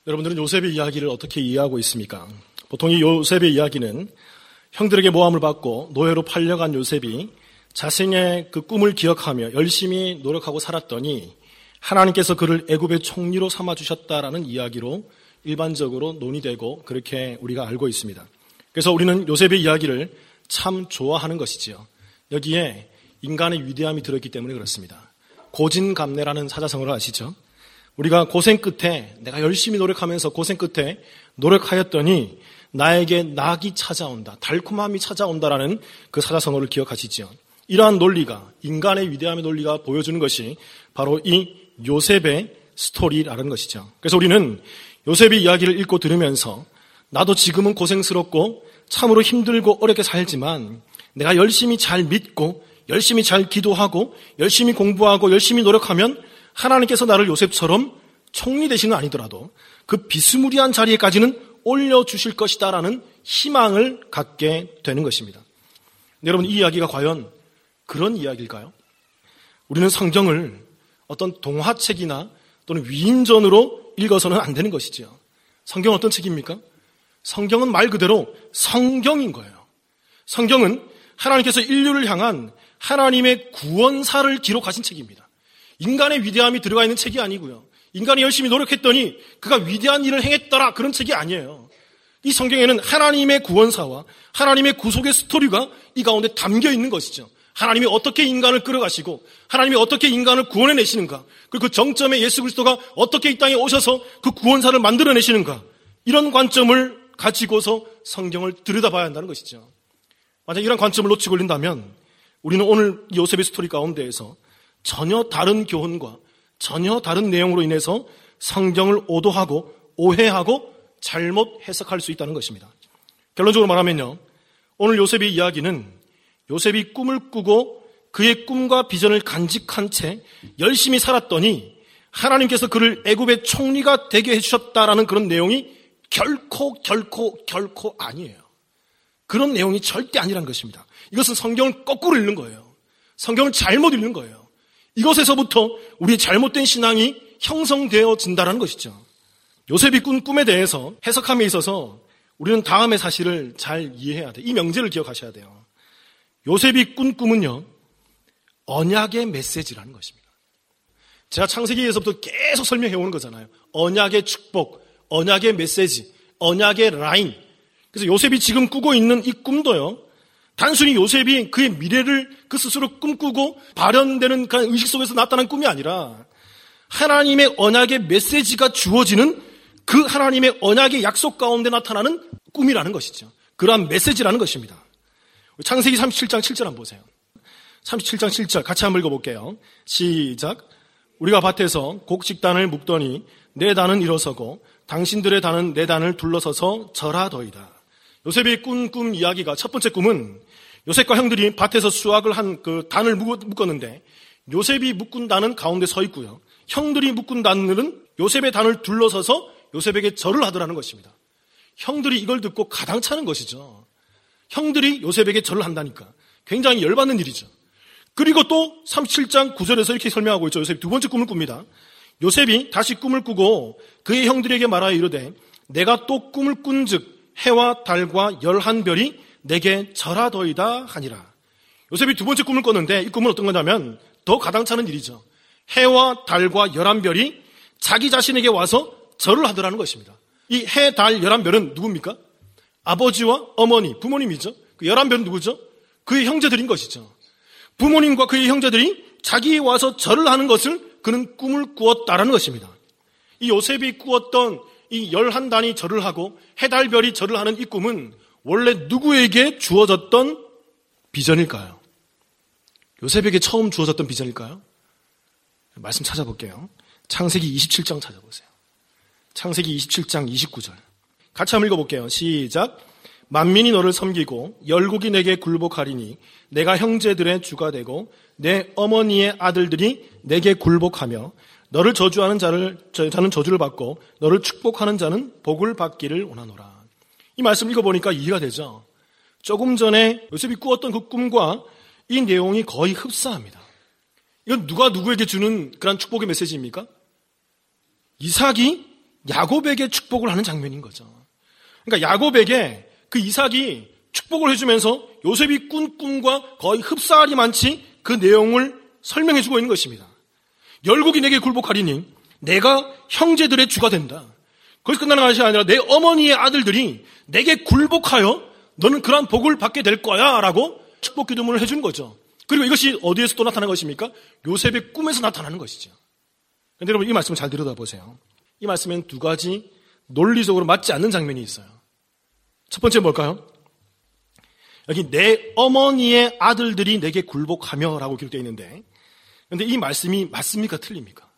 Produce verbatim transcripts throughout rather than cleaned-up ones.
여러분들은 요셉의 이야기를 어떻게 이해하고 있습니까? 보통 이 요셉의 이야기는 형들에게 모함을 받고 노예로 팔려간 요셉이 자신의 그 꿈을 기억하며 열심히 노력하고 살았더니 하나님께서 그를 애굽의 총리로 삼아주셨다라는 이야기로 일반적으로 논의되고 그렇게 우리가 알고 있습니다. 그래서 우리는 요셉의 이야기를 참 좋아하는 것이지요. 여기에 인간의 위대함이 들어있기 때문에 그렇습니다. 고진감래라는 사자성어를 아시죠? 우리가 고생 끝에 내가 열심히 노력하면서 고생 끝에 노력하였더니 나에게 낙이 찾아온다, 달콤함이 찾아온다라는 그 사자성어를 기억하시죠. 이러한 논리가, 인간의 위대함의 논리가 보여주는 것이 바로 이 요셉의 스토리라는 것이죠. 그래서 우리는 요셉의 이야기를 읽고 들으면서 나도 지금은 고생스럽고 참으로 힘들고 어렵게 살지만 내가 열심히 잘 믿고 열심히 잘 기도하고 열심히 공부하고 열심히 노력하면 하나님께서 나를 요셉처럼 총리 되시는 건 아니더라도 그 비스무리한 자리에까지는 올려주실 것이다라는 희망을 갖게 되는 것입니다. 여러분, 이 이야기가 과연 그런 이야기일까요? 우리는 성경을 어떤 동화책이나 또는 위인전으로 읽어서는 안 되는 것이지요. 성경은 어떤 책입니까? 성경은 말 그대로 성경인 거예요. 성경은 하나님께서 인류를 향한 하나님의 구원사를 기록하신 책입니다. 인간의 위대함이 들어가 있는 책이 아니고요. 인간이 열심히 노력했더니 그가 위대한 일을 행했더라, 그런 책이 아니에요. 이 성경에는 하나님의 구원사와 하나님의 구속의 스토리가 이 가운데 담겨 있는 것이죠. 하나님이 어떻게 인간을 끌어가시고 하나님이 어떻게 인간을 구원해내시는가, 그리고 그 정점에 예수 그리스도가 어떻게 이 땅에 오셔서 그 구원사를 만들어내시는가, 이런 관점을 가지고서 성경을 들여다봐야 한다는 것이죠. 만약 이런 관점을 놓치고 있다면 우리는 오늘 요셉의 스토리 가운데에서 전혀 다른 교훈과 전혀 다른 내용으로 인해서 성경을 오도하고 오해하고 잘못 해석할 수 있다는 것입니다. 결론적으로 말하면요, 오늘 요셉의 이야기는 요셉이 꿈을 꾸고 그의 꿈과 비전을 간직한 채 열심히 살았더니 하나님께서 그를 애굽의 총리가 되게 해주셨다라는 그런 내용이 결코 결코 결코 아니에요. 그런 내용이 절대 아니라는 것입니다. 이것은 성경을 거꾸로 읽는 거예요. 성경을 잘못 읽는 거예요. 이것에서부터 우리의 잘못된 신앙이 형성되어진다는 것이죠. 요셉이 꾼 꿈에 대해서 해석함에 있어서 우리는 다음의 사실을 잘 이해해야 돼요. 이 명제를 기억하셔야 돼요. 요셉이 꾼 꿈은요, 언약의 메시지라는 것입니다. 제가 창세기에서부터 계속 설명해오는 거잖아요. 언약의 축복, 언약의 메시지, 언약의 라인. 그래서 요셉이 지금 꾸고 있는 이 꿈도요, 단순히 요셉이 그의 미래를 그 스스로 꿈꾸고 발현되는 그런 의식 속에서 나타난 꿈이 아니라 하나님의 언약의 메시지가 주어지는 그 하나님의 언약의 약속 가운데 나타나는 꿈이라는 것이죠. 그러한 메시지라는 것입니다. 창세기 삼십칠 장 칠 절 한번 보세요. 삼십칠 장 칠 절 같이 한번 읽어볼게요. 시작. 우리가 밭에서 곡식단을 묶더니 내 단은 일어서고 당신들의 단은 내 단을 둘러서서 절하더이다. 요셉이 꾼 꿈 이야기가, 첫 번째 꿈은 요셉과 형들이 밭에서 수확을 한 그 단을 묶었는데 요셉이 묶은 단은 가운데 서 있고요, 형들이 묶은 단은 요셉의 단을 둘러서서 요셉에게 절을 하더라는 것입니다. 형들이 이걸 듣고 가당차는 것이죠. 형들이 요셉에게 절을 한다니까 굉장히 열받는 일이죠. 그리고 또 삼십칠 장 구 절에서 이렇게 설명하고 있죠. 요셉이 두 번째 꿈을 꿉니다. 요셉이 다시 꿈을 꾸고 그의 형들에게 말하여 이르되 내가 또 꿈을 꾼즉 해와 달과 열한 별이 내게 절하더이다 하니라. 요셉이 두 번째 꿈을 꿨는데 이 꿈은 어떤 거냐면 더 가당차는 일이죠. 해와 달과 열한 별이 자기 자신에게 와서 절을 하더라는 것입니다. 이 해, 달, 열한 별은 누굽니까? 아버지와 어머니, 부모님이죠. 그 열한 별은 누구죠? 그의 형제들인 것이죠. 부모님과 그의 형제들이 자기에 와서 절을 하는 것을 그는 꿈을 꾸었다라는 것입니다. 이 요셉이 꾸었던 이 열한 단이 절을 하고 해달별이 절을 하는 이 꿈은 원래 누구에게 주어졌던 비전일까요? 요셉에게 처음 주어졌던 비전일까요? 말씀 찾아볼게요. 창세기 이십칠 장 찾아보세요. 창세기 이십칠 장 이십구 절 같이 한번 읽어볼게요. 시작. 만민이 너를 섬기고 열국이 내게 굴복하리니 내가 형제들의 주가 되고 내 어머니의 아들들이 내게 굴복하며 너를 저주하는 자를, 자는 저주를 받고 너를 축복하는 자는 복을 받기를 원하노라. 이 말씀 읽어보니까 이해가 되죠. 조금 전에 요셉이 꾸었던 그 꿈과 이 내용이 거의 흡사합니다. 이건 누가 누구에게 주는 그런 축복의 메시지입니까? 이삭이 야곱에게 축복을 하는 장면인 거죠. 그러니까 야곱에게 그 이삭이 축복을 해주면서 요셉이 꾼 꿈과 거의 흡사하리 많지 그 내용을 설명해주고 있는 것입니다. 열국이 내게 굴복하리니 내가 형제들의 주가 된다. 거기서 끝나는 것이 아니라 내 어머니의 아들들이 내게 굴복하여 너는 그러한 복을 받게 될 거야 라고 축복 기도문을 해주는 거죠. 그리고 이것이 어디에서 또 나타나는 것입니까? 요셉의 꿈에서 나타나는 것이죠. 그런데 여러분 이 말씀을 잘 들여다보세요. 이 말씀엔 두 가지 논리적으로 맞지 않는 장면이 있어요. 첫 번째 뭘까요? 여기 내 어머니의 아들들이 내게 굴복하며 라고 기록되어 있는데, 그런데 이 말씀이 맞습니까? 틀립니까?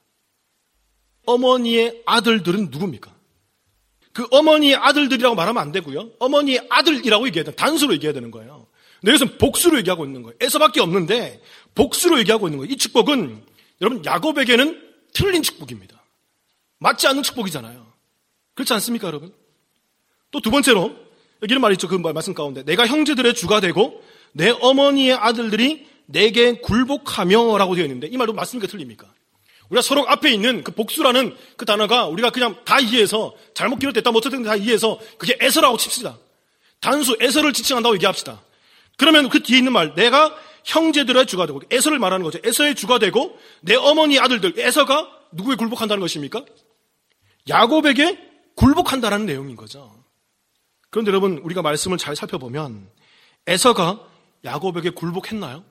어머니의 아들들은 누굽니까? 그 어머니의 아들들이라고 말하면 안 되고요. 어머니의 아들이라고 얘기해야 되는, 단수로 얘기해야 되는 거예요. 근데 여기서는 복수로 얘기하고 있는 거예요. 에서밖에 없는데 복수로 얘기하고 있는 거예요. 이 축복은 여러분 야곱에게는 틀린 축복입니다. 맞지 않는 축복이잖아요. 그렇지 않습니까, 여러분? 또 두 번째로 여기 이런 말이 있죠. 그 말씀 가운데 내가 형제들의 주가 되고 내 어머니의 아들들이 내게 굴복하며 라고 되어 있는데 이 말도 맞습니까, 틀립니까? 우리가 서로 앞에 있는 그 복수라는 그 단어가 우리가 그냥 다 이해해서 잘못 기록됐다 못했다 다 이해해서 그게 에서라고 칩시다. 단수 에서를 지칭한다고 얘기합시다. 그러면 그 뒤에 있는 말 내가 형제들의 주가 되고 에서를 말하는 거죠. 에서의 주가 되고 내 어머니 아들들 에서가 누구에 굴복한다는 것입니까? 야곱에게 굴복한다는 내용인 거죠. 그런데 여러분 우리가 말씀을 잘 살펴보면 에서가 야곱에게 굴복했나요?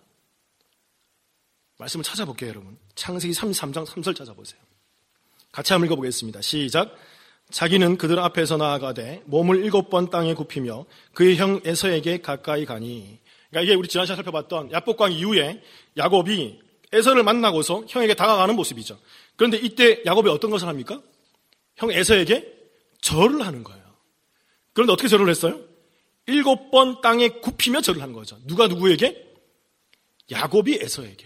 말씀을 찾아볼게요, 여러분. 창세기 삼십삼 장 삼 절 찾아보세요. 같이 한번 읽어보겠습니다. 시작. 자기는 그들 앞에서 나아가되 몸을 일곱 번 땅에 굽히며 그의 형 에서에게 가까이 가니. 그러니까 이게 우리 지난 시간에 살펴봤던 야복강 이후에 야곱이 에서를 만나고서 형에게 다가가는 모습이죠. 그런데 이때 야곱이 어떤 것을 합니까? 형 에서에게 절을 하는 거예요. 그런데 어떻게 절을 했어요? 일곱 번 땅에 굽히며 절을 하는 거죠. 누가 누구에게? 야곱이 에서에게.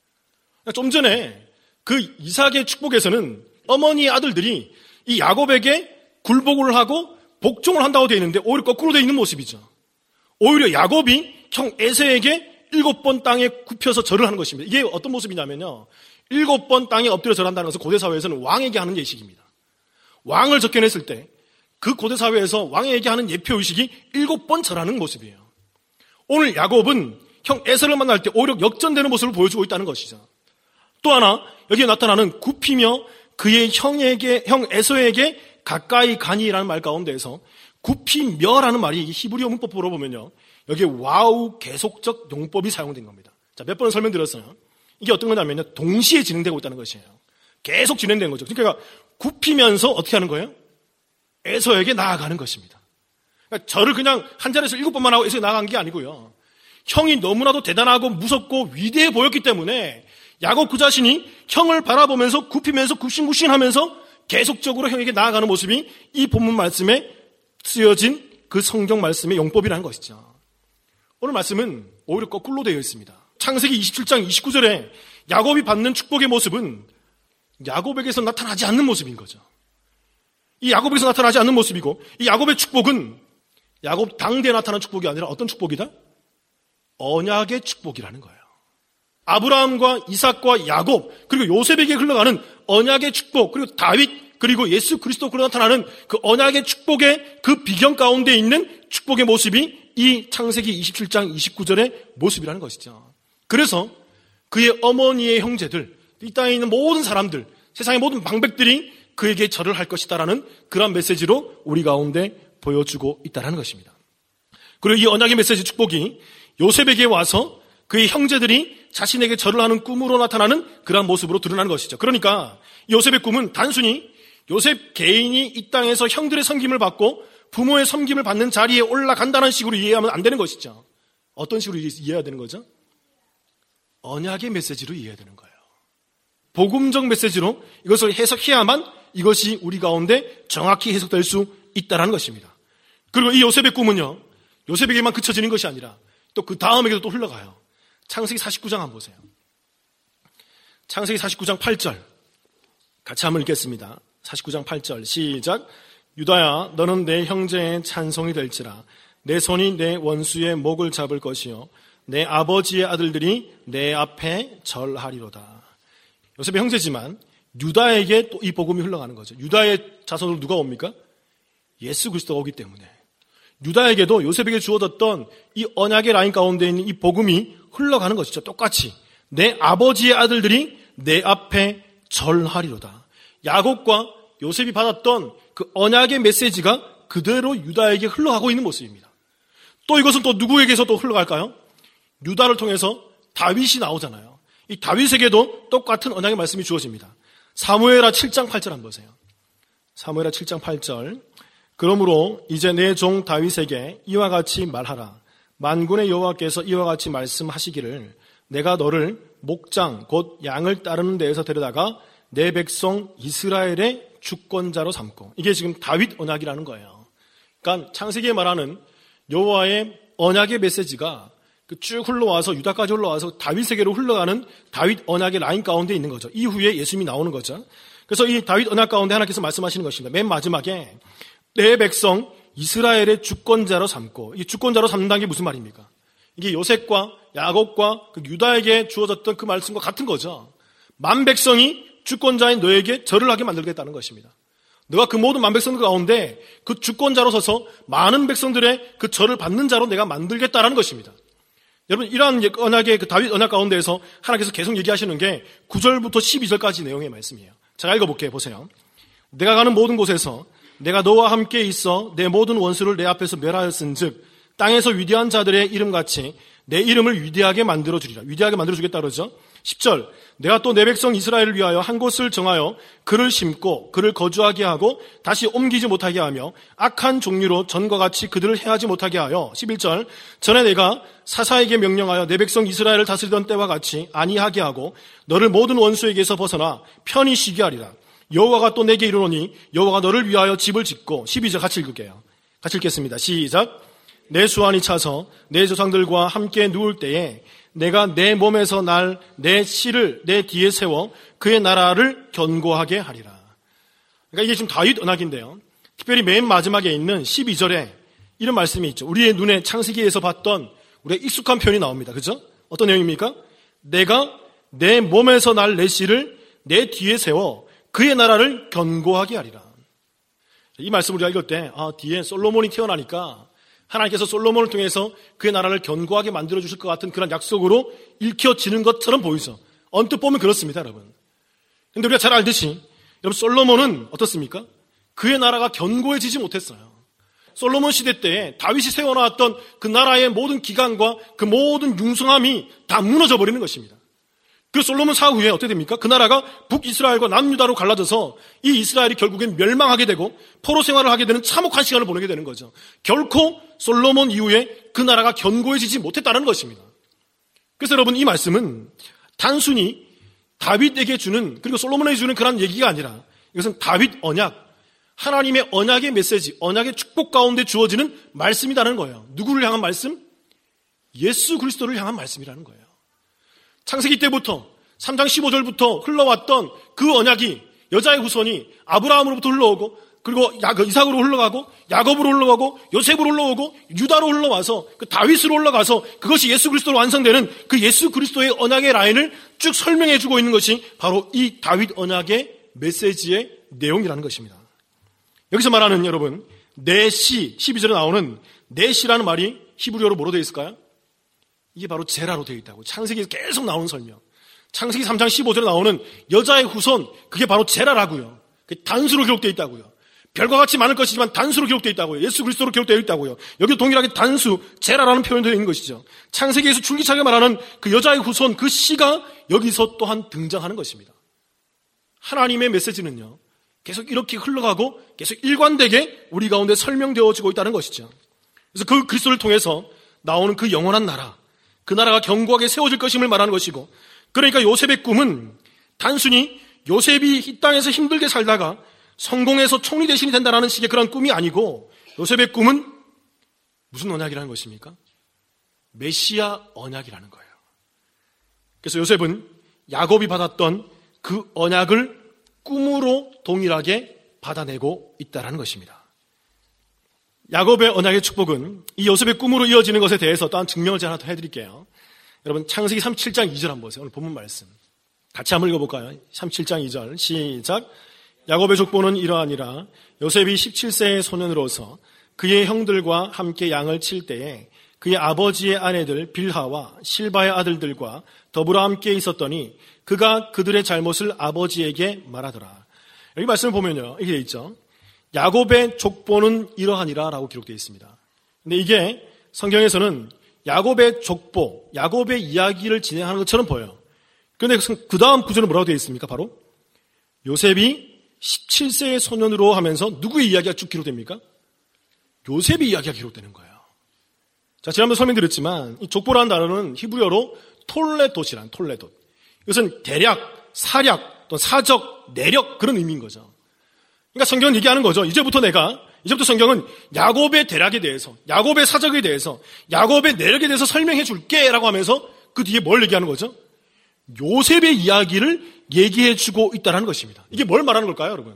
좀 전에 그 이삭의 축복에서는 어머니의 아들들이 이 야곱에게 굴복을 하고 복종을 한다고 되어 있는데 오히려 거꾸로 되어 있는 모습이죠. 오히려 야곱이 형 에서에게 일곱 번 땅에 굽혀서 절을 하는 것입니다. 이게 어떤 모습이냐면요. 일곱 번 땅에 엎드려 절한다는 것은 고대 사회에서는 왕에게 하는 예식입니다. 왕을 접견했을 때 그 고대 사회에서 왕에게 하는 예표 의식이 일곱 번 절하는 모습이에요. 오늘 야곱은 형 에서를 만날 때 오히려 역전되는 모습을 보여주고 있다는 것이죠. 또 하나 여기에 나타나는 굽히며 그의 형에게 형 에서에게 가까이 가니라는 말 가운데에서 굽히며라는 말이 히브리어 문법으로 보면요. 여기에 와우 계속적 용법이 사용된 겁니다. 자, 몇 번을 설명드렸어요. 이게 어떤 거냐면요. 동시에 진행되고 있다는 것이에요. 계속 진행된 거죠. 그러니까 굽히면서 어떻게 하는 거예요? 에서에게 나아가는 것입니다. 그러니까 저를 그냥 한 자리에서 일곱 번만 하고 에서에 나아간 게 아니고요. 형이 너무나도 대단하고 무섭고 위대해 보였기 때문에 야곱 그 자신이 형을 바라보면서 굽히면서 굽신굽신하면서 계속적으로 형에게 나아가는 모습이 이 본문 말씀에 쓰여진 그 성경 말씀의 용법이라는 것이죠. 오늘 말씀은 오히려 거꾸로 되어 있습니다. 창세기 이십칠 장 이십구 절에 야곱이 받는 축복의 모습은 야곱에게서 나타나지 않는 모습인 거죠. 이 야곱에게서 나타나지 않는 모습이고 이 야곱의 축복은 야곱 당대에 나타난 축복이 아니라 어떤 축복이다? 언약의 축복이라는 거예요. 아브라함과 이삭과 야곱 그리고 요셉에게 흘러가는 언약의 축복 그리고 다윗 그리고 예수 그리스도로 나타나는 그 언약의 축복의 그 비경 가운데 있는 축복의 모습이 이 창세기 이십칠 장 이십구 절의 모습이라는 것이죠. 그래서 그의 어머니의 형제들 이 땅에 있는 모든 사람들 세상의 모든 방백들이 그에게 절을 할 것이다라는 그런 메시지로 우리 가운데 보여주고 있다는 것입니다. 그리고 이 언약의 메시지 축복이 요셉에게 와서 그의 형제들이 자신에게 절을 하는 꿈으로 나타나는 그러한 모습으로 드러나는 것이죠. 그러니까 요셉의 꿈은 단순히 요셉 개인이 이 땅에서 형들의 섬김을 받고 부모의 섬김을 받는 자리에 올라간다는 식으로 이해하면 안 되는 것이죠. 어떤 식으로 이해해야 되는 거죠? 언약의 메시지로 이해해야 되는 거예요. 복음적 메시지로 이것을 해석해야만 이것이 우리 가운데 정확히 해석될 수 있다는 것입니다. 그리고 이 요셉의 꿈은요. 요셉에게만 그쳐지는 것이 아니라 또 그 다음에게도 또 흘러가요. 창세기 사십구 장 한번 보세요. 창세기 사십구 장 팔 절 같이 한번 읽겠습니다. 사십구 장 팔 절 시작. 유다야 너는 내 형제의 찬송이 될지라 내 손이 내 원수의 목을 잡을 것이요 내 아버지의 아들들이 내 앞에 절하리로다. 요셉의 형제지만 유다에게 또 이 복음이 흘러가는 거죠. 유다의 자손으로 누가 옵니까? 예수 그리스도가 오기 때문에 유다에게도 요셉에게 주어졌던 이 언약의 라인 가운데 있는 이 복음이 흘러가는 것이죠. 똑같이 내 아버지의 아들들이 내 앞에 절하리로다. 야곱과 요셉이 받았던 그 언약의 메시지가 그대로 유다에게 흘러가고 있는 모습입니다. 또 이것은 또 누구에게서 또 흘러갈까요? 유다를 통해서 다윗이 나오잖아요. 이 다윗에게도 똑같은 언약의 말씀이 주어집니다. 사무엘하 칠 장 팔 절 한번 보세요. 사무엘하 칠 장 팔 절. 그러므로 이제 내 종 다윗에게 이와 같이 말하라. 만군의 여호와께서 이와 같이 말씀하시기를 내가 너를 목장 곧 양을 따르는 데에서 데려다가 내 백성 이스라엘의 주권자로 삼고. 이게 지금 다윗 언약이라는 거예요. 그러니까 창세기에 말하는 여호와의 언약의 메시지가 쭉 흘러와서 유다까지 흘러와서 다윗에게로 흘러가는 다윗 언약의 라인 가운데 있는 거죠. 이후에 예수님이 나오는 거죠. 그래서 이 다윗 언약 가운데 하나님께서 말씀하시는 것입니다. 맨 마지막에 내 백성 이스라엘의 주권자로 삼고. 이 주권자로 삼는다는 게 무슨 말입니까? 이게 요셉과 야곱과 그 유다에게 주어졌던 그 말씀과 같은 거죠. 만 백성이 주권자인 너에게 절을 하게 만들겠다는 것입니다. 너가 그 모든 만 백성들 가운데 그 주권자로 서서 많은 백성들의 그 절을 받는 자로 내가 만들겠다라는 것입니다. 여러분, 이러한 언약의 그 다윗 언약 가운데에서 하나님께서 계속 얘기하시는 게 구 절부터 십이 절까지 내용의 말씀이에요. 제가 읽어볼게요. 보세요. 내가 가는 모든 곳에서 내가 너와 함께 있어 내 모든 원수를 내 앞에서 멸하였은즉 땅에서 위대한 자들의 이름같이 내 이름을 위대하게 만들어주리라. 위대하게 만들어주겠다 그러죠. 십 절. 내가 또 내 백성 이스라엘을 위하여 한 곳을 정하여 그를 심고 그를 거주하게 하고 다시 옮기지 못하게 하며 악한 종류로 전과 같이 그들을 해하지 못하게 하여. 십일 절. 전에 내가 사사에게 명령하여 내 백성 이스라엘을 다스리던 때와 같이 아니하게 하고 너를 모든 원수에게서 벗어나 편히 쉬게 하리라. 여호와가 또 내게 이르노니 여호와가 너를 위하여 집을 짓고. 십이 절 같이 읽을게요. 같이 읽겠습니다. 시작. 내 수완이 차서 내 조상들과 함께 누울 때에 내가 내 몸에서 날 내 씨를 내 뒤에 세워 그의 나라를 견고하게 하리라. 그러니까 이게 지금 다윗 언약인데요. 특별히 맨 마지막에 있는 십이 절에 이런 말씀이 있죠. 우리의 눈에 창세기에서 봤던 우리의 익숙한 표현이 나옵니다. 그죠? 어떤 내용입니까? 내가 내 몸에서 날 내 씨를 내 뒤에 세워 그의 나라를 견고하게 하리라. 이 말씀을 우리가 읽을 때 아, 뒤에 솔로몬이 태어나니까 하나님께서 솔로몬을 통해서 그의 나라를 견고하게 만들어주실 것 같은 그런 약속으로 읽혀지는 것처럼 보이죠. 언뜻 보면 그렇습니다, 여러분. 그런데 우리가 잘 알듯이 여러분 솔로몬은 어떻습니까? 그의 나라가 견고해지지 못했어요. 솔로몬 시대 때 다윗이 세워놨던 그 나라의 모든 기관과 그 모든 융성함이 다 무너져 버리는 것입니다. 그 솔로몬 사후 후에 어떻게 됩니까? 그 나라가 북이스라엘과 남유다로 갈라져서 이 이스라엘이 결국엔 멸망하게 되고 포로 생활을 하게 되는 참혹한 시간을 보내게 되는 거죠. 결코 솔로몬 이후에 그 나라가 견고해지지 못했다는 것입니다. 그래서 여러분 이 말씀은 단순히 다윗에게 주는 그리고 솔로몬에게 주는 그런 얘기가 아니라 이것은 다윗 언약, 하나님의 언약의 메시지, 언약의 축복 가운데 주어지는 말씀이라는 거예요. 누구를 향한 말씀? 예수 그리스도를 향한 말씀이라는 거예요. 창세기 때부터 삼 장 십오 절부터 흘러왔던 그 언약이 여자의 후손이 아브라함으로부터 흘러오고 그리고 이삭으로 흘러가고 야곱으로 흘러가고 요셉으로 흘러오고 유다로 흘러와서 그 다윗으로 올라가서 그것이 예수 그리스도로 완성되는 그 예수 그리스도의 언약의 라인을 쭉 설명해 주고 있는 것이 바로 이 다윗 언약의 메시지의 내용이라는 것입니다. 여기서 말하는 여러분 내 씨 십이 절에 나오는 내 씨라는 말이 히브리어로 뭐로 되어 있을까요? 이게 바로 제라로 되어 있다고. 창세기에서 계속 나오는 설명. 창세기 삼 장 십오 절에 나오는 여자의 후손, 그게 바로 제라라고요. 그게 단수로 기록되어 있다고요. 별과 같이 많을 것이지만 단수로 기록되어 있다고요. 예수 그리스도로 기록되어 있다고요. 여기 동일하게 단수, 제라라는 표현이 되어 있는 것이죠. 창세기에서 줄기차게 말하는 그 여자의 후손, 그 씨가 여기서 또한 등장하는 것입니다. 하나님의 메시지는요, 계속 이렇게 흘러가고 계속 일관되게 우리 가운데 설명되어지고 있다는 것이죠. 그래서 그 그리스도를 통해서 나오는 그 영원한 나라, 그 나라가 견고하게 세워질 것임을 말하는 것이고, 그러니까 요셉의 꿈은 단순히 요셉이 이 땅에서 힘들게 살다가 성공해서 총리 대신이 된다는 식의 그런 꿈이 아니고, 요셉의 꿈은 무슨 언약이라는 것입니까? 메시아 언약이라는 거예요. 그래서 요셉은 야곱이 받았던 그 언약을 꿈으로 동일하게 받아내고 있다는 것입니다. 야곱의 언약의 축복은 이 요셉의 꿈으로 이어지는 것에 대해서 또한 증명을 제가 하나 더 해드릴게요. 여러분 창세기 삼십칠 장 이 절 한번 보세요. 오늘 본문 말씀. 같이 한번 읽어볼까요? 삼십칠 장 이 절 시작. 야곱의 족보는 이러하니라. 요셉이 십칠 세의 소년으로서 그의 형들과 함께 양을 칠 때에 그의 아버지의 아내들 빌하와 실바의 아들들과 더불어 함께 있었더니 그가 그들의 잘못을 아버지에게 말하더라. 여기 말씀을 보면요, 이렇게 되어 있죠. 야곱의 족보는 이러하니라 라고 기록되어 있습니다. 근데 이게 성경에서는 야곱의 족보, 야곱의 이야기를 진행하는 것처럼 보여요. 그런데 그 다음 구절은 뭐라고 되어 있습니까? 바로 요셉이 십칠 세의 소년으로 하면서 누구의 이야기가 쭉 기록됩니까? 요셉의 이야기가 기록되는 거예요. 자, 지난번에 설명드렸지만 이 족보라는 단어는 히브리어로 톨레돛이란 톨레돛. 이것은 대략, 사략, 또 사적, 내력 그런 의미인 거죠. 그러니까 성경은 얘기하는 거죠. 이제부터 내가 이제부터 성경은 야곱의 대략에 대해서, 야곱의 사적에 대해서, 야곱의 내력에 대해서 설명해 줄게라고 하면서 그 뒤에 뭘 얘기하는 거죠? 요셉의 이야기를 얘기해 주고 있다는 것입니다. 이게 뭘 말하는 걸까요, 여러분?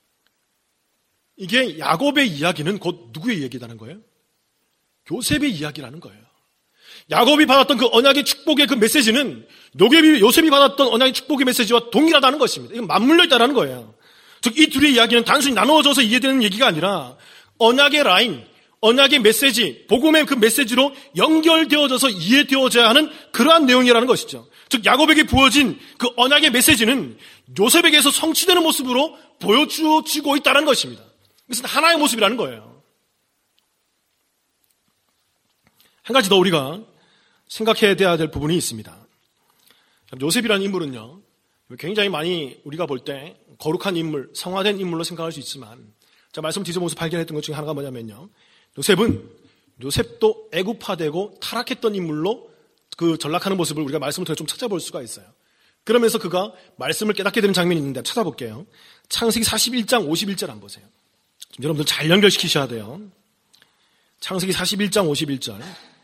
이게 야곱의 이야기는 곧 누구의 얘기라는 거예요? 요셉의 이야기라는 거예요. 야곱이 받았던 그 언약의 축복의 그 메시지는 요셉이 받았던 언약의 축복의 메시지와 동일하다는 것입니다. 이건 맞물려 있다는 거예요. 즉, 이 둘의 이야기는 단순히 나누어져서 이해되는 얘기가 아니라 언약의 라인, 언약의 메시지, 복음의 그 메시지로 연결되어져서 이해되어져야 하는 그러한 내용이라는 것이죠. 즉, 야곱에게 부어진 그 언약의 메시지는 요셉에게서 성취되는 모습으로 보여주어지고 있다는 것입니다. 이것은 하나의 모습이라는 거예요. 한 가지 더 우리가 생각해야 될 부분이 있습니다. 요셉이라는 인물은요, 굉장히 많이 우리가 볼 때 거룩한 인물, 성화된 인물로 생각할 수 있지만, 자, 말씀 뒤져보면서 발견했던 것 중에 하나가 뭐냐면요, 요셉은 요셉도 애굽화되고 타락했던 인물로 그 전락하는 모습을 우리가 말씀을 통해 좀 찾아볼 수가 있어요. 그러면서 그가 말씀을 깨닫게 되는 장면이 있는데 찾아볼게요. 창세기 사십일 장 오십일 절 한번 보세요. 좀 여러분들 잘 연결시키셔야 돼요. 창세기 사십일 장 오십일 절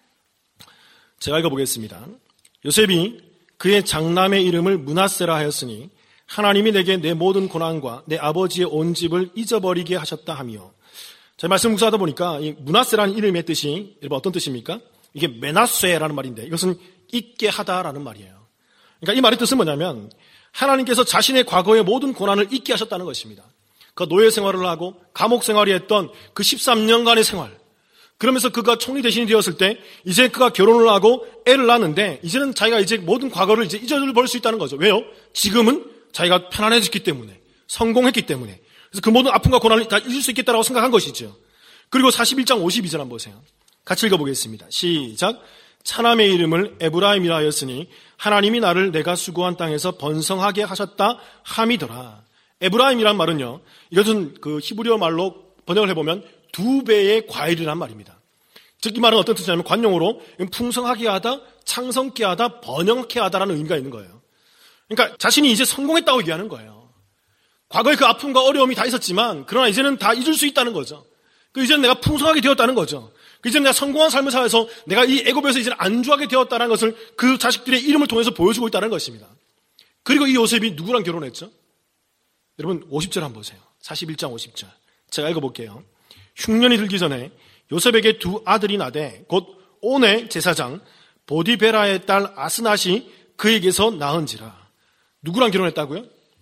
제가 읽어보겠습니다. 요셉이 그의 장남의 이름을 므낫세라 하였으니 하나님이 내게 내 모든 고난과 내 아버지의 온 집을 잊어버리게 하셨다 하며. 제가 말씀 묵상하다 보니까 이 므낫세라는 이름의 뜻이 여러분 어떤 뜻입니까? 이게 메나쇠라는 말인데 이것은 잊게 하다라는 말이에요. 그러니까 이 말의 뜻은 뭐냐면 하나님께서 자신의 과거의 모든 고난을 잊게 하셨다는 것입니다. 그 노예 생활을 하고 감옥 생활이 했던 그 십삼 년간의 생활, 그러면서 그가 총리 대신이 되었을 때 이제 그가 결혼을 하고 애를 낳았는데 이제는 자기가 이제 모든 과거를 이제 잊어버릴 수 있다는 거죠. 왜요? 지금은 자기가 편안해졌기 때문에, 성공했기 때문에. 그래서 그 모든 아픔과 고난을 다 잊을 수 있겠다라고 생각한 것이죠. 그리고 사십일 장 오십이 절 한번 보세요. 같이 읽어보겠습니다. 시작. 차남의 이름을 에브라임이라 하였으니 하나님이 나를 내가 수고한 땅에서 번성하게 하셨다 함이더라. 에브라임이란 말은요, 이것은 그 히브리어 말로 번역을 해보면 두 배의 과일이란 말입니다. 즉, 이 말은 어떤 뜻이냐면 관용어로 풍성하게 하다, 창성케 하다, 번영케 하다라는 의미가 있는 거예요. 그러니까 자신이 이제 성공했다고 얘기하는 거예요. 과거에 그 아픔과 어려움이 다 있었지만 그러나 이제는 다 잊을 수 있다는 거죠. 그 이제는 내가 풍성하게 되었다는 거죠. 그 이제는 내가 성공한 삶을 살아서 내가 이 애굽에서 이제는 안주하게 되었다는 것을 그 자식들의 이름을 통해서 보여주고 있다는 것입니다. 그리고 이 요셉이 누구랑 결혼했죠? 여러분 오십 절 한번 보세요. 사십일 장 오십 절 제가 읽어볼게요. 흉년이 들기 전에 요셉에게 두 아들이 나되 곧 온의 제사장 보디베라의 딸 아스낫이 그에게서 낳은지라. 누구랑 결혼했다고요?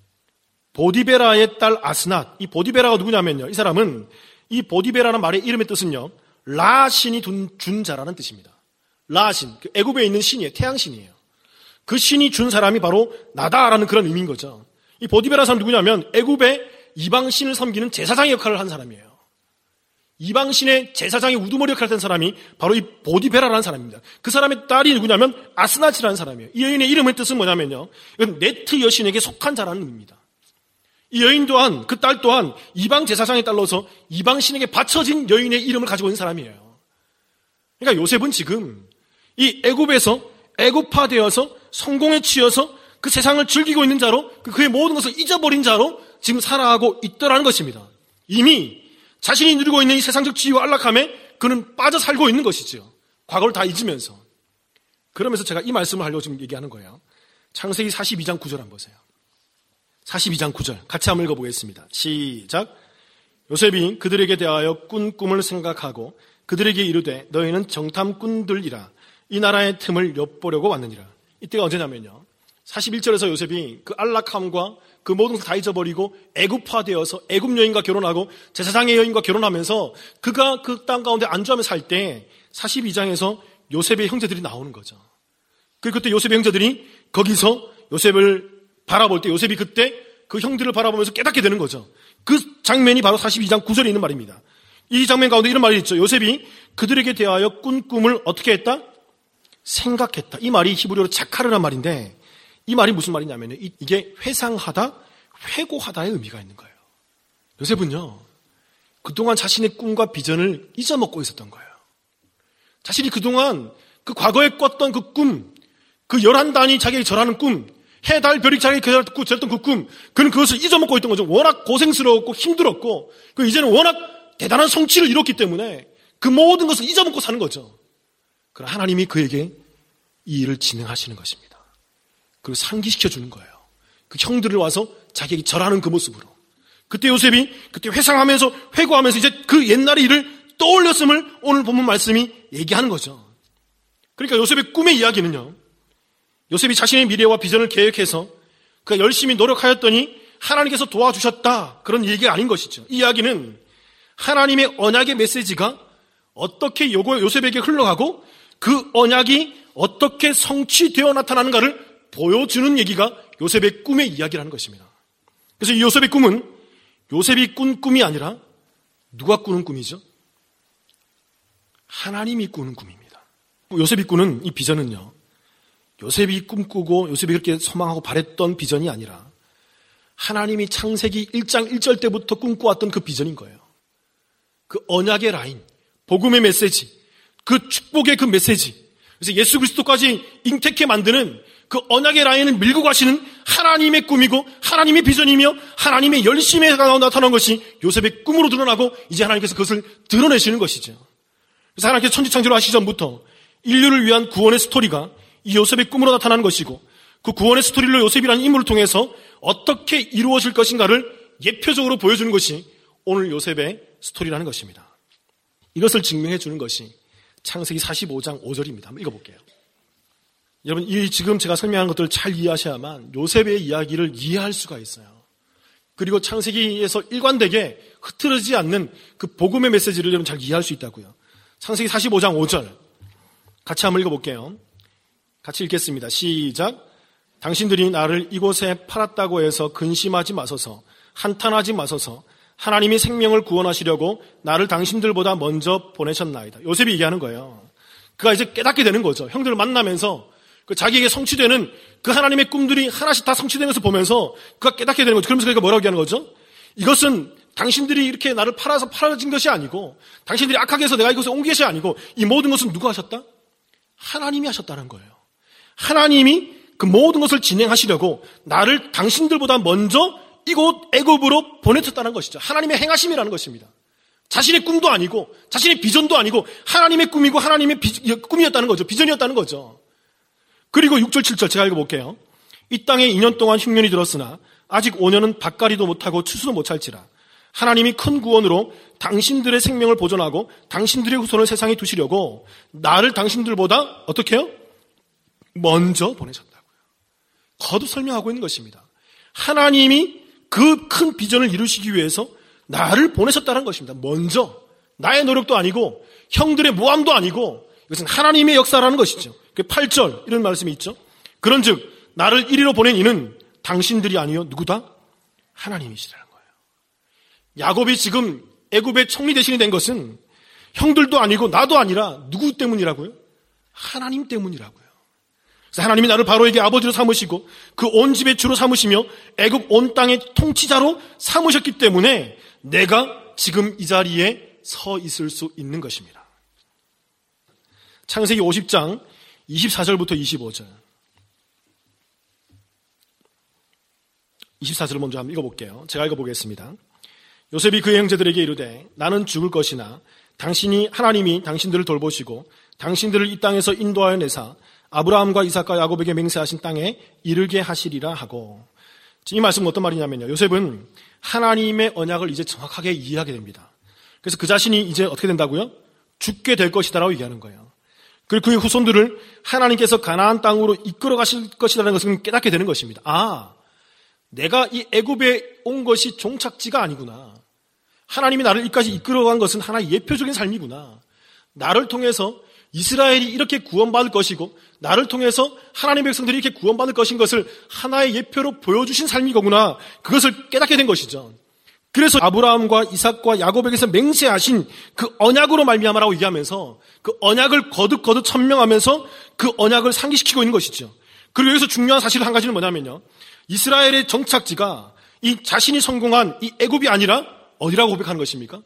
보디베라의 딸 아스낫. 이 보디베라가 누구냐면요, 이 사람은 이 보디베라는 말의 이름의 뜻은요, 라 신이 준 자라는 뜻입니다. 라 신, 그 애굽에 있는 신이에요. 태양신이에요. 그 신이 준 사람이 바로 나다라는 그런 의미인 거죠. 이 보디베라 사람 누구냐면 애굽의 이방신을 섬기는 제사장의 역할을 한 사람이에요. 이방신의 제사장의 우두머리 역할을 했던 사람이 바로 이 보디베라라는 사람입니다. 그 사람의 딸이 누구냐면 아스나치라는 사람이에요. 이 여인의 이름의 뜻은 뭐냐면요, 이건 네트 여신에게 속한 자라는 의미입니다. 이 여인 또한, 그 딸 또한 이방 제사장의 딸로서 이방신에게 바쳐진 여인의 이름을 가지고 있는 사람이에요. 그러니까 요셉은 지금 이 애굽에서 애굽화되어서 성공에 치여서 그 세상을 즐기고 있는 자로, 그의 모든 것을 잊어버린 자로 지금 살아가고 있더라는 것입니다. 이미 자신이 누리고 있는 이 세상적 지위와 안락함에 그는 빠져 살고 있는 것이죠. 과거를 다 잊으면서. 그러면서 제가 이 말씀을 하려고 지금 얘기하는 거예요. 창세기 사십이 장 구 절 한번 보세요. 사십이 장 구 절 같이 한번 읽어보겠습니다. 시작. 요셉이 그들에게 대하여 꾼 꿈을 생각하고 그들에게 이르되 너희는 정탐꾼들이라 이 나라의 틈을 엿보려고 왔느니라. 이때가 언제냐면요, 사십일 절에서 요셉이 그 안락함과 그 모든 걸 다 잊어버리고 애굽화되어서 애굽 여인과 결혼하고 제사장의 여인과 결혼하면서 그가 그 땅 가운데 안주하며 살 때 사십이 장에서 요셉의 형제들이 나오는 거죠. 그리고 그때 요셉의 형제들이 거기서 요셉을 바라볼 때 요셉이 그때 그 형들을 바라보면서 깨닫게 되는 거죠. 그 장면이 바로 사십이 장 구 절에 있는 말입니다. 이 장면 가운데 이런 말이 있죠. 요셉이 그들에게 대하여 꾼 꿈을 어떻게 했다? 생각했다. 이 말이 히브리어로 자카르란 말인데 이 말이 무슨 말이냐면 이게 회상하다, 회고하다의 의미가 있는 거예요. 요셉은요, 그동안 자신의 꿈과 비전을 잊어먹고 있었던 거예요. 자신이 그동안 그 과거에 꿨던 그 꿈, 그 열한 단이 자기에게 절하는 꿈, 해, 달, 별이 자기에게 절했던 그 꿈, 그는 그것을 잊어먹고 있던 거죠. 워낙 고생스러웠고 힘들었고, 그 이제는 워낙 대단한 성취를 이뤘기 때문에 그 모든 것을 잊어먹고 사는 거죠. 그러나 하나님이 그에게 이 일을 진행하시는 것입니다. 그리고 상기시켜 주는 거예요. 그 형들을 와서 자기에게 절하는 그 모습으로. 그때 요셉이 그때 회상하면서 회고하면서 이제 그 옛날의 일을 떠올렸음을 오늘 본문 말씀이 얘기하는 거죠. 그러니까 요셉의 꿈의 이야기는요, 요셉이 자신의 미래와 비전을 계획해서 그가 열심히 노력하였더니 하나님께서 도와주셨다, 그런 얘기가 아닌 것이죠. 이 이야기는 하나님의 언약의 메시지가 어떻게 요셉에게 흘러가고 그 언약이 어떻게 성취되어 나타나는가를 보여주는 얘기가 요셉의 꿈의 이야기라는 것입니다. 그래서 이 요셉의 꿈은 요셉이 꾼 꿈이 아니라 누가 꾸는 꿈이죠? 하나님이 꾸는 꿈입니다. 요셉이 꾸는 이 비전은요, 요셉이 꿈꾸고 요셉이 그렇게 소망하고 바랬던 비전이 아니라 하나님이 창세기 일 장 일 절 때부터 꿈꿔왔던 그 비전인 거예요. 그 언약의 라인, 복음의 메시지, 그 축복의 그 메시지, 그래서 예수 그리스도까지 잉태케 만드는 그 언약의 라인을 밀고 가시는 하나님의 꿈이고 하나님의 비전이며 하나님의 열심에 나타난 것이 요셉의 꿈으로 드러나고 이제 하나님께서 그것을 드러내시는 것이죠. 그래서 하나님께서 천지창조를 하시기 전부터 인류를 위한 구원의 스토리가 이 요셉의 꿈으로 나타나는 것이고 그 구원의 스토리를 요셉이라는 인물을 통해서 어떻게 이루어질 것인가를 예표적으로 보여주는 것이 오늘 요셉의 스토리라는 것입니다. 이것을 증명해 주는 것이 창세기 사십오 장 오 절입니다. 한번 읽어볼게요. 여러분, 이 지금 제가 설명한 것들을 잘 이해하셔야만 요셉의 이야기를 이해할 수가 있어요. 그리고 창세기에서 일관되게 흐트러지지 않는 그 복음의 메시지를 여러분 잘 이해할 수 있다고요. 창세기 사십오 장 오 절 같이 한번 읽어볼게요. 같이 읽겠습니다. 시작. 당신들이 나를 이곳에 팔았다고 해서 근심하지 마소서, 한탄하지 마소서. 하나님이 생명을 구원하시려고 나를 당신들보다 먼저 보내셨나이다. 요셉이 얘기하는 거예요. 그가 이제 깨닫게 되는 거죠. 형들을 만나면서 그 자기에게 성취되는 그 하나님의 꿈들이 하나씩 다 성취되는 것을 보면서 그가 깨닫게 되는 거죠. 그러면서 그가 뭐라고 얘기하는 거죠? 이것은 당신들이 이렇게 나를 팔아서 팔아진 것이 아니고 당신들이 악하게 해서 내가 이것을 옮긴 것이 아니고 이 모든 것은 누가 하셨다? 하나님이 하셨다는 거예요. 하나님이 그 모든 것을 진행하시려고 나를 당신들보다 먼저 이곳 애굽으로 보내셨다는 것이죠. 하나님의 행하심이라는 것입니다. 자신의 꿈도 아니고 자신의 비전도 아니고 하나님의 꿈이고 하나님의 비, 꿈이었다는 거죠. 비전이었다는 거죠. 그리고 육 절 칠 절 제가 읽어볼게요. 이 땅에 이 년 동안 흉년이 들었으나 아직 오 년은 밭갈이도 못하고 추수도 못할지라. 하나님이 큰 구원으로 당신들의 생명을 보존하고 당신들의 후손을 세상에 두시려고 나를 당신들보다 어떻게 해요? 먼저 보내셨다고요. 거듭 설명하고 있는 것입니다. 하나님이 그 큰 비전을 이루시기 위해서 나를 보내셨다는 것입니다. 먼저. 나의 노력도 아니고 형들의 모함도 아니고 이것은 하나님의 역사라는 것이죠. 팔 절 이런 말씀이 있죠. 그런즉 나를 이리로 보낸 이는 당신들이 아니요 누구다? 하나님이시라는 거예요. 야곱이 지금 애굽의 총리 대신이 된 것은 형들도 아니고 나도 아니라 누구 때문이라고요? 하나님 때문이라고요. 그래서 하나님이 나를 바로에게 아버지로 삼으시고 그 온 집의 주로 삼으시며 애굽 온 땅의 통치자로 삼으셨기 때문에 내가 지금 이 자리에 서 있을 수 있는 것입니다. 창세기 오십 장 이십사 절부터 이십오 절. 이십사 절을 먼저 한번 읽어볼게요. 제가 읽어보겠습니다. 요셉이 그의 형제들에게 이르되 나는 죽을 것이나 당신이 하나님이 당신들을 돌보시고 당신들을 이 땅에서 인도하여 내사 아브라함과 이삭과 야곱에게 맹세하신 땅에 이르게 하시리라 하고. 이 말씀은 어떤 말이냐면요. 요셉은 하나님의 언약을 이제 정확하게 이해하게 됩니다. 그래서 그 자신이 이제 어떻게 된다고요? 죽게 될 것이다라고 얘기하는 거예요. 그리고 그의 후손들을 하나님께서 가나안 땅으로 이끌어 가실 것이라는 것을 깨닫게 되는 것입니다. 아, 내가 이 애굽에 온 것이 종착지가 아니구나. 하나님이 나를 여기까지 이끌어간 것은 하나의 예표적인 삶이구나. 나를 통해서 이스라엘이 이렇게 구원받을 것이고 나를 통해서 하나님의 백성들이 이렇게 구원받을 것인 것을 하나의 예표로 보여주신 삶이거구나. 그것을 깨닫게 된 것이죠. 그래서 아브라함과 이삭과 야곱에게서 맹세하신 그 언약으로 말미암아라고 얘기하면서 그 언약을 거듭거듭 천명하면서 그 언약을 상기시키고 있는 것이죠. 그리고 여기서 중요한 사실 한 가지는 뭐냐면요. 이스라엘의 정착지가 이 자신이 성공한 이 애굽이 아니라 어디라고 고백하는 것입니까?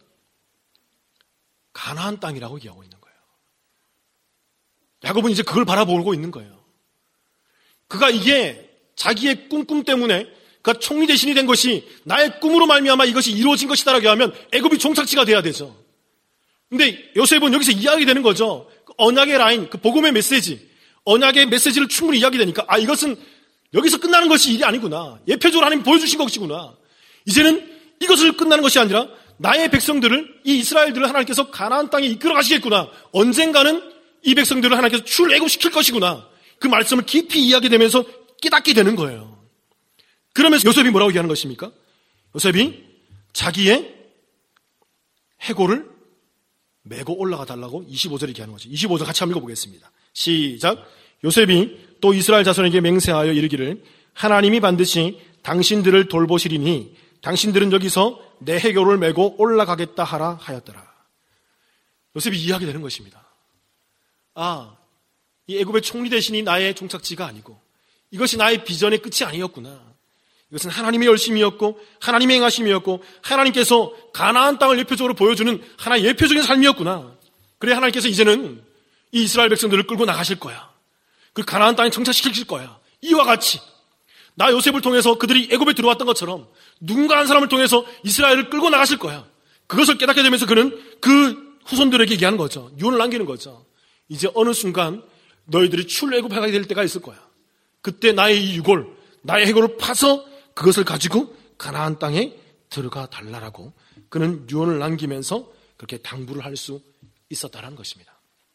가나안 땅이라고 얘기하고 있는 거예요. 야곱은 이제 그걸 바라보고 있는 거예요. 그가 이게 자기의 꿈꿈 때문에 그가 총리 대신이 된 것이 나의 꿈으로 말미암아 이것이 이루어진 것이다라고 하면 애굽이 종착지가 돼야 되죠. 근데 요셉은 여기서 이야기 되는 거죠. 그 언약의 라인, 그 복음의 메시지, 언약의 메시지를 충분히 이야기되니까 아 이것은 여기서 끝나는 것이 일이 아니구나. 예표적으로 하나님 보여주신 것이구나. 이제는 이것을 끝나는 것이 아니라 나의 백성들을 이 이스라엘들을 하나님께서 가나안 땅에 이끌어 가시겠구나. 언젠가는 이 백성들을 하나님께서 출애굽시킬 것이구나. 그 말씀을 깊이 이야기되면서 깨닫게 되는 거예요. 그러면서 요셉이 뭐라고 얘기하는 것입니까? 요셉이 자기의 해골을 메고 올라가 달라고 이십오 절에 얘기하는 거죠. 이십오 절 같이 한번 읽어보겠습니다. 시작. 요셉이 또 이스라엘 자손에게 맹세하여 이르기를 하나님이 반드시 당신들을 돌보시리니 당신들은 여기서 내 해골을 메고 올라가겠다 하라 하였더라. 요셉이 이해하게 되는 것입니다. 아, 이 애굽의 총리 대신이 나의 종착지가 아니고 이것이 나의 비전의 끝이 아니었구나. 이것은 하나님의 열심이었고 하나님의 행하심이었고 하나님께서 가나안 땅을 예표적으로 보여주는 하나의 예표적인 삶이었구나. 그래 하나님께서 이제는 이 이스라엘 백성들을 끌고 나가실 거야. 그 가나안 땅에 정착시킬 거야. 이와 같이 나 요셉을 통해서 그들이 애굽에 들어왔던 것처럼 누군가 한 사람을 통해서 이스라엘을 끌고 나가실 거야. 그것을 깨닫게 되면서 그는 그 후손들에게 얘기하는 거죠. 유언을 남기는 거죠. 이제 어느 순간 너희들이 출애굽하게 될 때가 있을 거야. 그때 나의 이 유골, 나의 해골을 파서 그것을 가지고 가나안 땅에 들어가 달라라고 그는 유언을 남기면서 그렇게 당부를 할 수 있었다는 것입니다.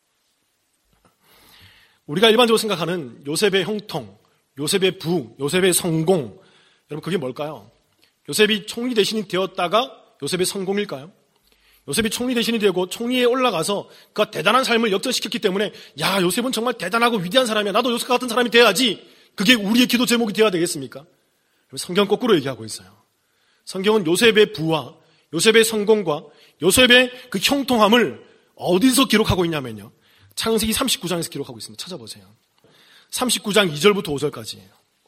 우리가 일반적으로 생각하는 요셉의 형통, 요셉의 부, 요셉의 성공, 여러분 그게 뭘까요? 요셉이 총리 대신이 되었다가 요셉의 성공일까요? 요셉이 총리 대신이 되고 총리에 올라가서 그 대단한 삶을 역전시켰기 때문에 야 요셉은 정말 대단하고 위대한 사람이야. 나도 요셉 같은 사람이 돼야지. 그게 우리의 기도 제목이 되어야 되겠습니까? 성경 거꾸로 얘기하고 있어요. 성경은 요셉의 부와 요셉의 성공과 요셉의 그 형통함을 어디서 기록하고 있냐면요. 창세기 삼십구 장에서 기록하고 있습니다. 찾아보세요. 삼십구 장 이 절부터 오 절까지예요.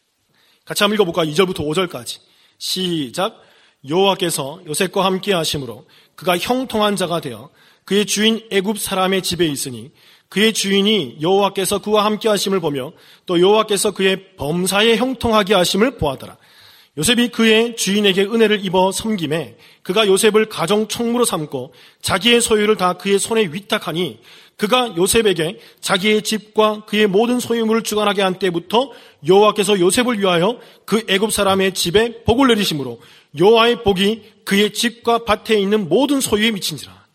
같이 한번 읽어볼까요? 이 절부터 오 절까지. 시작. 여호와께서 요셉과 함께 하심으로 그가 형통한 자가 되어 그의 주인 애굽 사람의 집에 있으니 그의 주인이 여호와께서 그와 함께 하심을 보며 또 여호와께서 그의 범사에 형통하게 하심을 보았더라. 요셉이 그의 주인에게 은혜를 입어 섬김에 그가 요셉을 가정 총무로 삼고 자기의 소유를 다 그의 손에 위탁하니 그가 요셉에게 자기의 집과 그의 모든 소유물을 주관하게 한 때부터 여호와께서 요셉을 위하여 그 애굽 사람의 집에 복을 내리심으로 여호와의 복이 그의 집과 밭에 있는 모든 소유에 미친지라.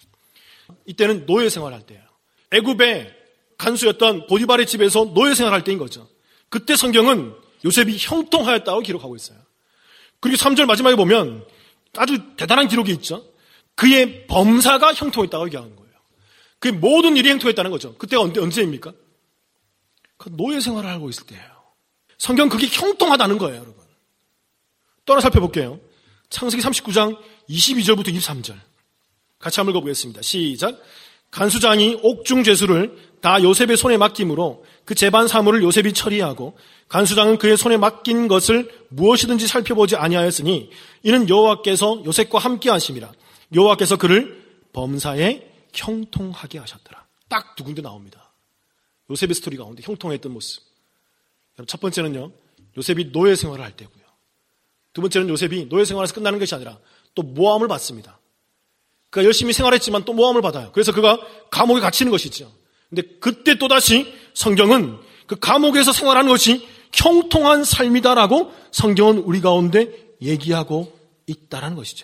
이때는 노예 생활할 때예요. 애굽의 간수였던 보디발의 집에서 노예 생활할 때인 거죠. 그때 성경은 요셉이 형통하였다고 기록하고 있어요. 그리고 삼 절 마지막에 보면 아주 대단한 기록이 있죠. 그의 범사가 형통했다고 얘기하는 거예요. 그의 모든 일이 형통했다는 거죠. 그때가 언제, 언제입니까? 그 노예 생활을 하고 있을 때예요. 성경 그게 형통하다는 거예요, 여러분. 또 하나 살펴볼게요. 창세기 삼십구 장 이십이 절부터 이십삼 절. 같이 한번 읽어보겠습니다. 시작. 간수장이 옥중 죄수를 다 요셉의 손에 맡김으로 그 재반 사물을 요셉이 처리하고 간수장은 그의 손에 맡긴 것을 무엇이든지 살펴보지 아니하였으니 이는 여호와께서 요셉과 함께 하심이라. 여호와께서 그를 범사에 형통하게 하셨더라. 딱 두 군데 나옵니다. 요셉의 스토리 가운데 형통했던 모습. 첫 번째는요, 요셉이 노예 생활을 할 때고요. 두 번째는 요셉이 노예 생활에서 끝나는 것이 아니라 또 모함을 받습니다. 그가 열심히 생활했지만 또 모함을 받아요. 그래서 그가 감옥에 갇히는 것이죠. 근데 그때 또다시 성경은 그 감옥에서 생활하는 것이 형통한 삶이다라고 성경은 우리 가운데 얘기하고 있다라는 것이죠.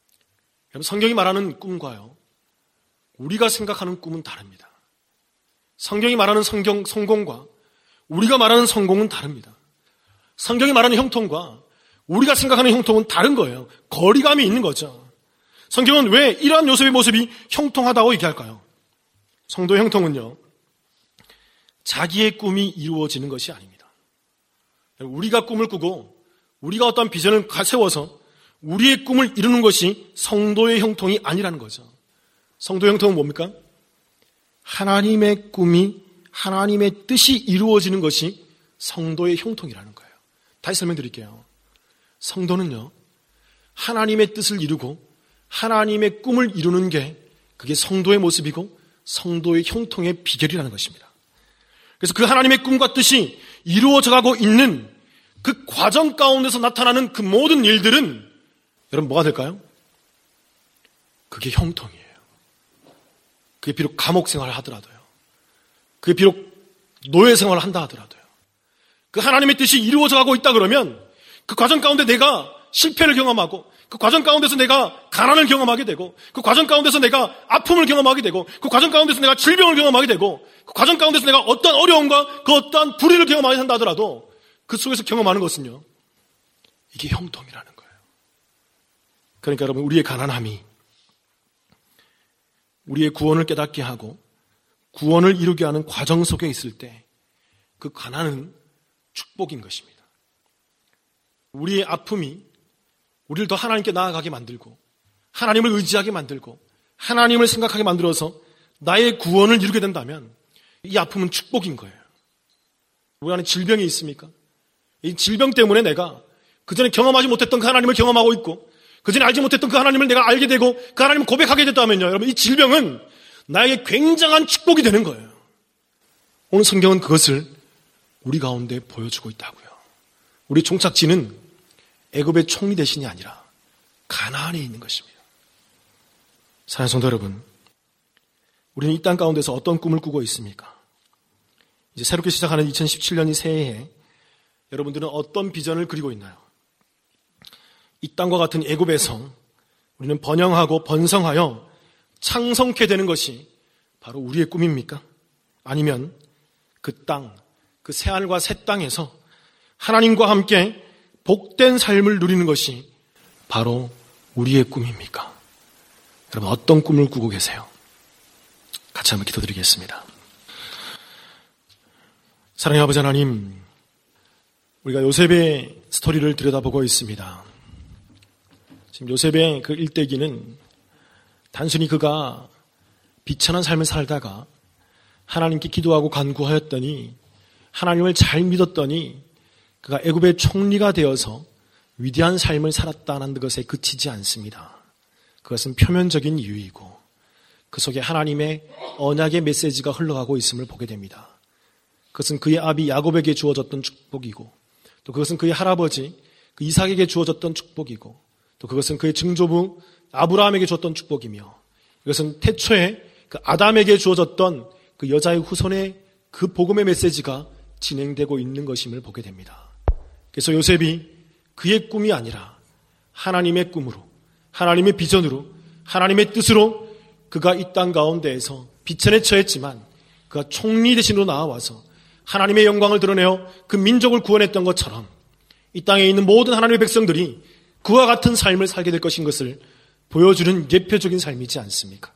여러분, 성경이 말하는 꿈과요, 우리가 생각하는 꿈은 다릅니다. 성경이 말하는 성경, 성공과 우리가 말하는 성공은 다릅니다. 성경이 말하는 형통과 우리가 생각하는 형통은 다른 거예요. 거리감이 있는 거죠. 성경은 왜 이러한 요셉의 모습이 형통하다고 얘기할까요? 성도의 형통은요, 자기의 꿈이 이루어지는 것이 아닙니다. 우리가 꿈을 꾸고 우리가 어떤 비전을 세워서 우리의 꿈을 이루는 것이 성도의 형통이 아니라는 거죠. 성도의 형통은 뭡니까? 하나님의 꿈이, 하나님의 뜻이 이루어지는 것이 성도의 형통이라는 거예요. 다시 설명드릴게요. 성도는요, 하나님의 뜻을 이루고 하나님의 꿈을 이루는 게 그게 성도의 모습이고 성도의 형통의 비결이라는 것입니다. 그래서 그 하나님의 꿈과 뜻이 이루어져가고 있는 그 과정 가운데서 나타나는 그 모든 일들은 여러분 뭐가 될까요? 그게 형통이에요. 그게 비록 감옥 생활을 하더라도요. 그게 비록 노예 생활을 한다 하더라도요. 그 하나님의 뜻이 이루어져가고 있다 그러면 그 과정 가운데 내가 실패를 경험하고 그 과정 가운데서 내가 가난을 경험하게 되고 그 과정 가운데서 내가 아픔을 경험하게 되고 그 과정 가운데서 내가 질병을 경험하게 되고 그 과정 가운데서 내가 어떤 어려움과 그 어떠한 불의를 경험하게 한다 하더라도 그 속에서 경험하는 것은요, 이게 형통이라는 거예요. 그러니까 여러분, 우리의 가난함이 우리의 구원을 깨닫게 하고 구원을 이루게 하는 과정 속에 있을 때 그 가난은 축복인 것입니다. 우리의 아픔이 우리를 더 하나님께 나아가게 만들고 하나님을 의지하게 만들고 하나님을 생각하게 만들어서 나의 구원을 이루게 된다면 이 아픔은 축복인 거예요. 우리 안에 질병이 있습니까? 이 질병 때문에 내가 그전에 경험하지 못했던 그 하나님을 경험하고 있고 그전에 알지 못했던 그 하나님을 내가 알게 되고 그 하나님을 고백하게 됐다면요, 여러분, 이 질병은 나에게 굉장한 축복이 되는 거예요. 오늘 성경은 그것을 우리 가운데 보여주고 있다고요. 우리 종착지는 애굽의 총리 대신이 아니라 가나안에 있는 것입니다. 사랑하는 성도 여러분, 우리는 이 땅 가운데서 어떤 꿈을 꾸고 있습니까? 이제 새롭게 시작하는 이천십칠 년이 새해에 여러분들은 어떤 비전을 그리고 있나요? 이 땅과 같은 애굽에서 우리는 번영하고 번성하여 창성케 되는 것이 바로 우리의 꿈입니까? 아니면 그 땅, 그 새하늘과 새 땅에서 하나님과 함께 복된 삶을 누리는 것이 바로 우리의 꿈입니까? 여러분, 어떤 꿈을 꾸고 계세요? 같이 한번 기도드리겠습니다. 사랑의 아버지 하나님, 우리가 요셉의 스토리를 들여다보고 있습니다. 지금 요셉의 그 일대기는 단순히 그가 비천한 삶을 살다가 하나님께 기도하고 간구하였더니 하나님을 잘 믿었더니 그가 애굽의 총리가 되어서 위대한 삶을 살았다는 것에 그치지 않습니다. 그것은 표면적인 이유이고 그 속에 하나님의 언약의 메시지가 흘러가고 있음을 보게 됩니다. 그것은 그의 아비 야곱에게 주어졌던 축복이고 또 그것은 그의 할아버지 그 이삭에게 주어졌던 축복이고 또 그것은 그의 증조부 아브라함에게 줬던 축복이며 이것은 태초에 그 아담에게 주어졌던 그 여자의 후손의 그 복음의 메시지가 진행되고 있는 것임을 보게 됩니다. 그래서 요셉이 그의 꿈이 아니라 하나님의 꿈으로, 하나님의 비전으로, 하나님의 뜻으로 그가 이 땅 가운데에서 비천에 처했지만 그가 총리 대신으로 나와서 하나님의 영광을 드러내어 그 민족을 구원했던 것처럼 이 땅에 있는 모든 하나님의 백성들이 그와 같은 삶을 살게 될 것인 것을 보여주는 예표적인 삶이지 않습니까?